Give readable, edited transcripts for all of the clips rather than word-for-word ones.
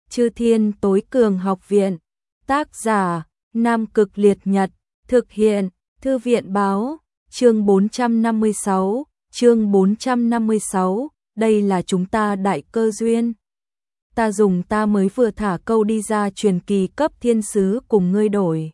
Chư Thiên Tối Cường Học Viện. Tác giả: Nam Cực Liệt Nhật. Thực hiện: Thư viện báo. Chương 456. Chương 456. Đây là chúng ta đại cơ duyên. Ta dùng ta mới vừa thả câu đi ra truyền kỳ cấp thiên sứ cùng ngươi đổi.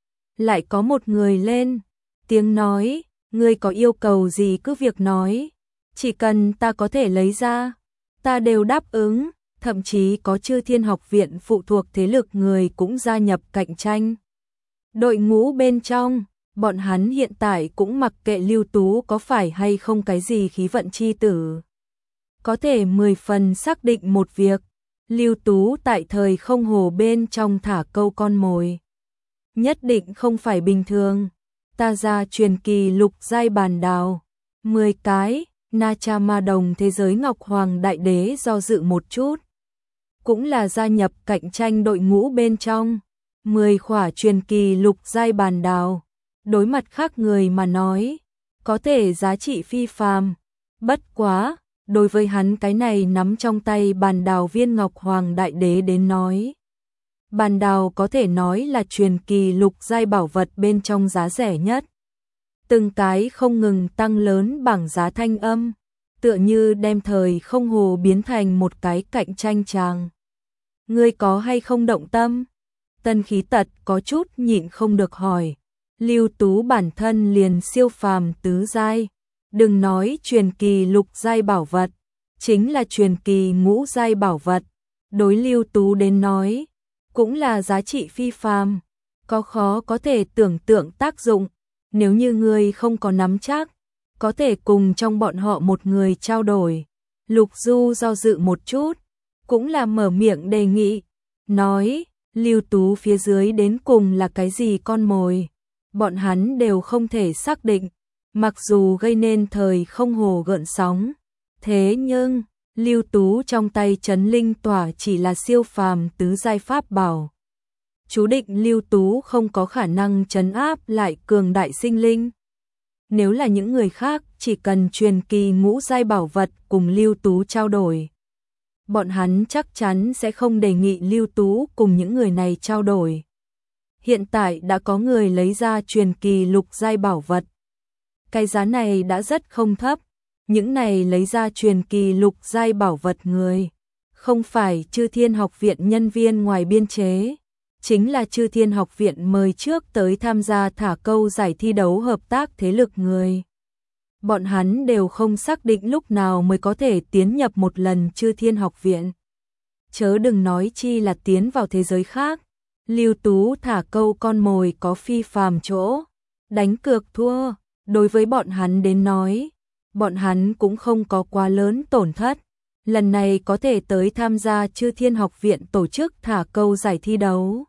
Lại có một người lên tiếng nói, ngươi có yêu cầu gì cứ việc nói, chỉ cần ta có thể lấy ra, ta đều đáp ứng. Thậm chí có Chư Thiên Học Viện phụ thuộc thế lực người cũng gia nhập cạnh tranh. Đội ngũ bên trong, bọn hắn hiện tại cũng mặc kệ Lưu Tú có phải hay không cái gì khí vận chi tử. Có thể 10 phần xác định một việc, Lưu Tú tại thời không hồ bên trong thả câu con mồi. Nhất định không phải bình thường. Ta ra truyền kỳ lục giai bàn đào 10 cái. Na Cha Ma Đồng thế giới Ngọc Hoàng Đại Đế do dự một chút, cũng là gia nhập cạnh tranh đội ngũ bên trong. 10 khỏa truyền kỳ lục giai bàn đào, đối mặt khác người mà nói, có thể giá trị phi phàm. Bất quá, đối với hắn cái này nắm trong tay bàn đào viên Ngọc Hoàng Đại Đế đến nói, bàn đào có thể nói là truyền kỳ lục giai bảo vật bên trong giá rẻ nhất. Từng cái không ngừng tăng lớn bảng giá thanh âm, tựa như đem thời không hồ biến thành một cái cạnh tranh tràng. Ngươi có hay không động tâm? Tân Khí Tật có chút nhịn không được hỏi. Lưu Tú bản thân liền siêu phàm tứ giai, đừng nói truyền kỳ lục giai bảo vật, chính là truyền kỳ ngũ giai bảo vật, đối Lưu Tú đến nói, cũng là giá trị phi phàm, có khó có thể tưởng tượng tác dụng. Nếu như ngươi không có nắm chắc, có thể cùng trong bọn họ một người trao đổi. Lục Du do dự một chút, cũng là mở miệng đề nghị, nói, Lưu Tú phía dưới đến cùng là cái gì con mồi, bọn hắn đều không thể xác định, mặc dù gây nên thời không hồ gợn sóng. Thế nhưng, Lưu Tú trong tay Trấn Linh Tỏa chỉ là siêu phàm tứ giai pháp bảo. Chú định Lưu Tú không có khả năng trấn áp lại cường đại sinh linh. Nếu là những người khác chỉ cần truyền kỳ ngũ giai bảo vật cùng Lưu Tú trao đổi, bọn hắn chắc chắn sẽ không đề nghị Lưu Tú cùng những người này trao đổi. Hiện tại đã có người lấy ra truyền kỳ lục giai bảo vật. Cái giá này đã rất không thấp, những này lấy ra truyền kỳ lục giai bảo vật người, không phải Chư Thiên Học Viện nhân viên ngoài biên chế, chính là Chư Thiên Học Viện mời trước tới tham gia thả câu giải thi đấu hợp tác thế lực người. Bọn hắn đều không xác định lúc nào mới có thể tiến nhập một lần Chư Thiên Học Viện. Chớ đừng nói chi là tiến vào thế giới khác. Lưu Tú thả câu con mồi có phi phàm chỗ, đánh cược thua, đối với bọn hắn đến nói, bọn hắn cũng không có quá lớn tổn thất. Lần này có thể tới tham gia Chư Thiên Học Viện tổ chức thả câu giải thi đấu,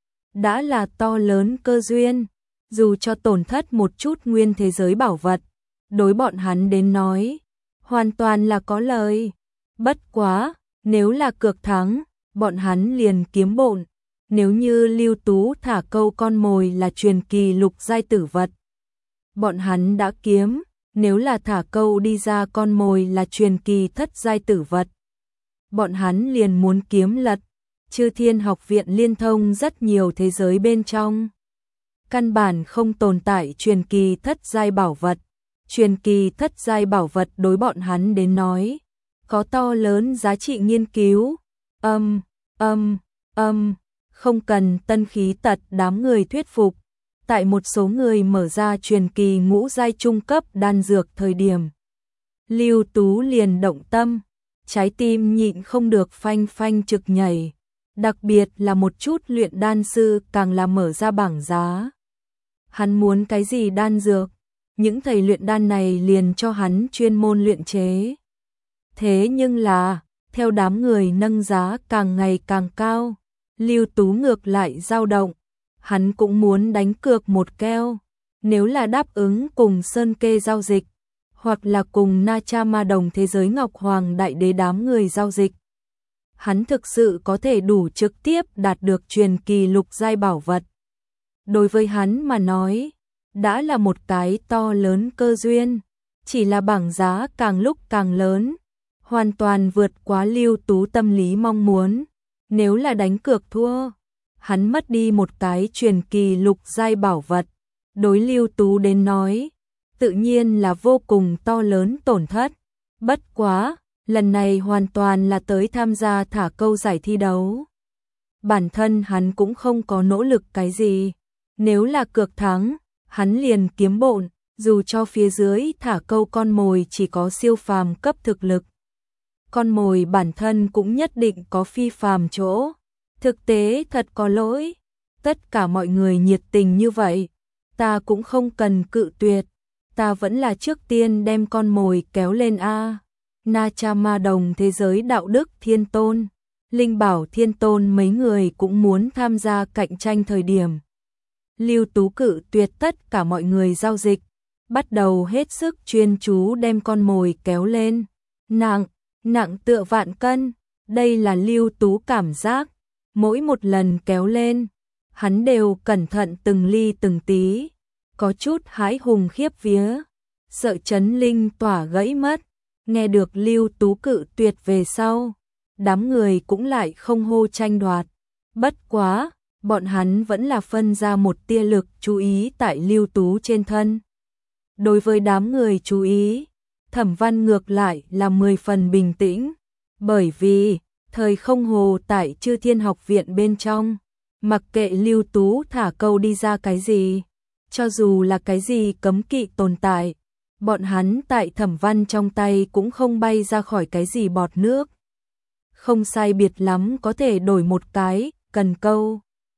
đã là to lớn cơ duyên, dù cho tổn thất một chút nguyên thế giới bảo vật, đối bọn hắn đến nói, hoàn toàn là có lời. Bất quá, nếu là cược thắng, bọn hắn liền kiếm bộn. Nếu như Lưu Tú thả câu con mồi là truyền kỳ lục giai tử vật, bọn hắn đã kiếm. Nếu là thả câu đi ra con mồi là truyền kỳ thất giai tử vật, bọn hắn liền muốn kiếm lật. Chư Thiên Học Viện liên thông rất nhiều thế giới bên trong, căn bản không tồn tại truyền kỳ thất giai bảo vật. Truyền kỳ thất giai bảo vật đối bọn hắn đến nói, có to lớn giá trị nghiên cứu. Không cần Tân Khí Tật đám người thuyết phục. Tại một số người mở ra truyền kỳ ngũ giai trung cấp đan dược thời điểm, Lưu Tú liền động tâm, trái tim nhịn không được phanh phanh trực nhảy, đặc biệt là một chút luyện đan sư càng là mở ra bảng giá. Hắn muốn cái gì đan dược, những thầy luyện đan này liền cho hắn chuyên môn luyện chế. Thế nhưng là, theo đám người nâng giá càng ngày càng cao, Lưu Tú ngược lại dao động. Hắn cũng muốn đánh cược một keo, nếu là đáp ứng cùng Sơn Kê giao dịch, hoặc là cùng Na Cha Ma Đồng thế giới Ngọc Hoàng Đại Đế đám người giao dịch, hắn thực sự có thể đủ trực tiếp đạt được truyền kỳ lục giai bảo vật. Đối với hắn mà nói, đã là một cái to lớn cơ duyên, chỉ là bảng giá càng lúc càng lớn, hoàn toàn vượt quá Lưu Tú tâm lý mong muốn. Nếu là đánh cược thua, hắn mất đi một cái truyền kỳ lục giai bảo vật. Đối Lưu Tú đến nói, tự nhiên là vô cùng to lớn tổn thất. Bất quá, lần này hoàn toàn là tới tham gia thả câu giải thi đấu. Bản thân hắn cũng không có nỗ lực cái gì. Nếu là cược thắng, hắn liền kiếm bộn, dù cho phía dưới thả câu con mồi chỉ có siêu phàm cấp thực lực. Con mồi bản thân cũng nhất định có phi phàm chỗ. Thực tế thật có lỗi. Tất cả mọi người nhiệt tình như vậy, ta cũng không cần cự tuyệt. Ta vẫn là trước tiên đem con mồi kéo lên a. Na Cha Ma Đồng thế giới đạo đức thiên tôn, Linh Bảo thiên tôn mấy người cũng muốn tham gia cạnh tranh thời điểm. Lưu Tú cự tuyệt tất cả mọi người giao dịch, bắt đầu hết sức chuyên chú đem con mồi kéo lên. Nặng tựa vạn cân, đây là Lưu Tú cảm giác. Mỗi một lần kéo lên, hắn đều cẩn thận từng ly từng tí, có chút hãi hùng khiếp vía, sợ chấn linh tỏa gãy mất. Nghe được Lưu Tú cự tuyệt về sau, đám người cũng lại không hô tranh đoạt. Bất quá, bọn hắn vẫn là phân ra một tia lực chú ý tại Lưu Tú trên thân. Đối với đám người chú ý, Thẩm Văn ngược lại là 10 phần bình tĩnh, bởi vì thời không hồ tại Chư Thiên Học Viện bên trong, mặc kệ Lưu Tú thả câu đi ra cái gì, cho dù là cái gì cấm kỵ tồn tại, bọn hắn tại Thẩm Văn trong tay cũng không bay ra khỏi cái gì bọt nước. Không sai biệt lắm có thể đổi một cái, cần câu.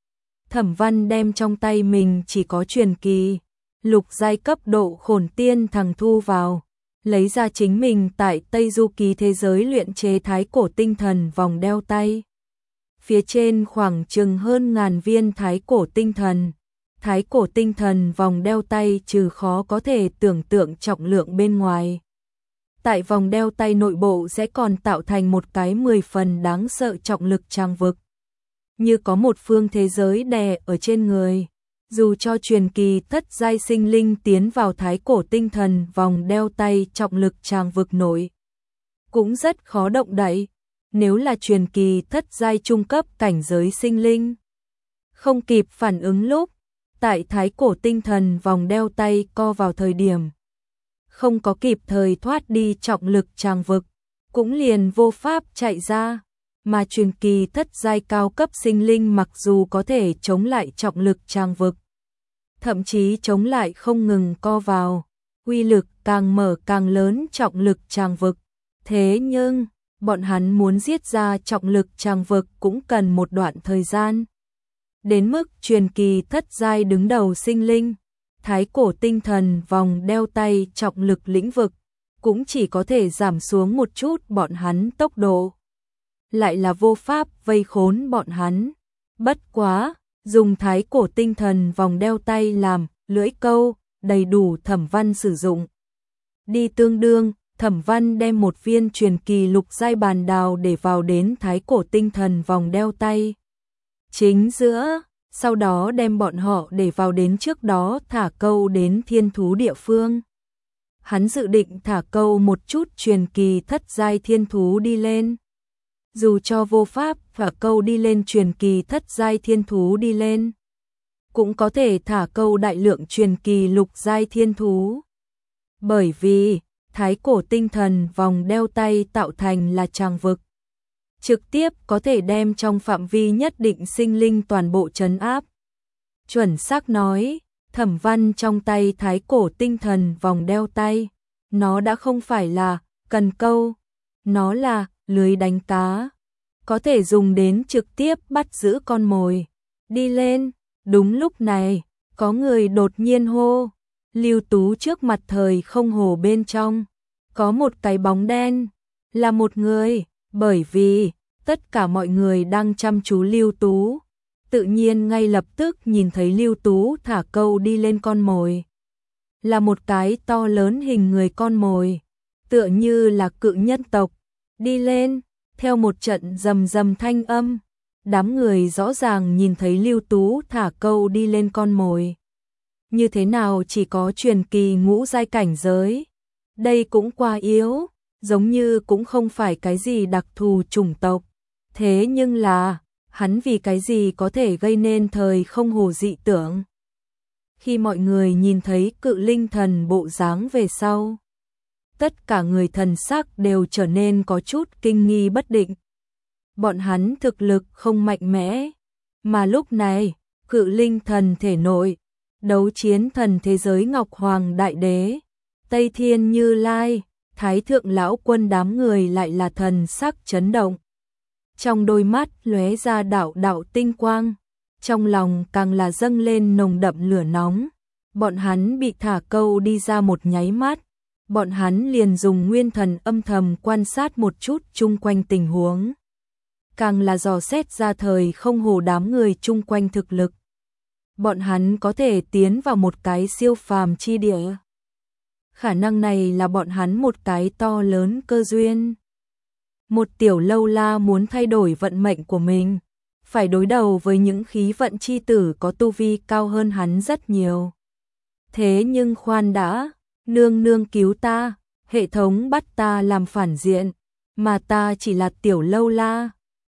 Thẩm Văn đem trong tay mình chỉ có truyền kỳ, lục giai cấp độ khổn tiên thằng thu vào, lấy ra chính mình tại Tây Du Ký thế giới luyện chế thái cổ tinh thần vòng đeo tay. Phía trên khoảng chừng hơn ngàn viên thái cổ tinh thần. Thái cổ tinh thần vòng đeo tay trừ khó có thể tưởng tượng trọng lượng bên ngoài. Tại vòng đeo tay nội bộ sẽ còn tạo thành một cái 10 phần đáng sợ trọng lực tràng vực. Như có một phương thế giới đè ở trên người. Dù cho truyền kỳ thất giai sinh linh tiến vào thái cổ tinh thần vòng đeo tay trọng lực tràng vực nổi, cũng rất khó động đậy. Nếu là truyền kỳ thất giai trung cấp cảnh giới sinh linh, không kịp phản ứng lúc tại thái cổ tinh thần vòng đeo tay co vào thời điểm, không có kịp thời thoát đi trọng lực tràng vực, cũng liền vô pháp chạy ra. Mà truyền kỳ thất giai cao cấp sinh linh mặc dù có thể chống lại trọng lực tràng vực, thậm chí chống lại không ngừng co vào, uy lực càng mở càng lớn trọng lực tràng vực. Thế nhưng, bọn hắn muốn giết ra trọng lực tràng vực cũng cần một đoạn thời gian. Đến mức truyền kỳ thất giai đứng đầu sinh linh, thái cổ tinh thần vòng đeo tay trọng lực lĩnh vực, cũng chỉ có thể giảm xuống một chút bọn hắn tốc độ. Lại là vô pháp vây khốn bọn hắn. Bất quá, dùng thái cổ tinh thần vòng đeo tay làm lưỡi câu, đầy đủ Thẩm Văn sử dụng. Đi tương đương, Thẩm Văn đem một viên truyền kỳ lục giai bàn đào để vào đến thái cổ tinh thần vòng đeo tay chính giữa, sau đó đem bọn họ để vào đến trước đó thả câu đến thiên thú địa phương. Hắn dự định thả câu một chút truyền kỳ thất giai thiên thú đi lên. Dù cho vô pháp thả câu đi lên truyền kỳ thất giai thiên thú đi lên, cũng có thể thả câu đại lượng truyền kỳ lục giai thiên thú. Bởi vì thái cổ tinh thần vòng đeo tay tạo thành là tràng vực, trực tiếp có thể đem trong phạm vi nhất định sinh linh toàn bộ trấn áp. Chuẩn xác nói, Thẩm Văn trong tay thái cổ tinh thần vòng đeo tay, nó đã không phải là cần câu, nó là lưới đánh cá, có thể dùng đến trực tiếp bắt giữ con mồi. Đi lên, đúng lúc này, có người đột nhiên hô. Lưu Tú trước mặt thời không hồ bên trong, có một cái bóng đen, là một người, bởi vì tất cả mọi người đang chăm chú Lưu Tú, tự nhiên ngay lập tức nhìn thấy Lưu Tú thả câu đi lên con mồi. Là một cái to lớn hình người con mồi, tựa như là cự nhân tộc, đi lên, theo một trận rầm rầm thanh âm, đám người rõ ràng nhìn thấy Lưu Tú thả câu đi lên con mồi. Như thế nào chỉ có truyền kỳ ngũ giai cảnh giới? Đây cũng quá yếu, giống như cũng không phải cái gì đặc thù chủng tộc. Thế nhưng là, hắn vì cái gì có thể gây nên thời không hồ dị tưởng. Khi mọi người nhìn thấy cự linh thần bộ dáng về sau, tất cả người thần sắc đều trở nên có chút kinh nghi bất định. Bọn hắn thực lực không mạnh mẽ, mà lúc này, cự linh thần thể nội, đấu chiến thần thế giới Ngọc Hoàng Đại Đế, Tây Thiên Như Lai, Thái Thượng Lão Quân đám người lại là thần sắc chấn động. Trong đôi mắt lóe ra đạo đạo tinh quang, trong lòng càng là dâng lên nồng đậm lửa nóng. Bọn hắn bị thả câu đi ra một nháy mắt, bọn hắn liền dùng nguyên thần âm thầm quan sát một chút chung quanh tình huống. Càng là dò xét ra thời không hồ đám người chung quanh thực lực. Bọn hắn có thể tiến vào một cái siêu phàm chi địa. Khả năng này là bọn hắn một cái to lớn cơ duyên. Một tiểu lâu la muốn thay đổi vận mệnh của mình, phải đối đầu với những khí vận chi tử có tu vi cao hơn hắn rất nhiều. Thế nhưng khoan đã, nương nương cứu ta, hệ thống bắt ta làm phản diện, mà ta chỉ là tiểu lâu la,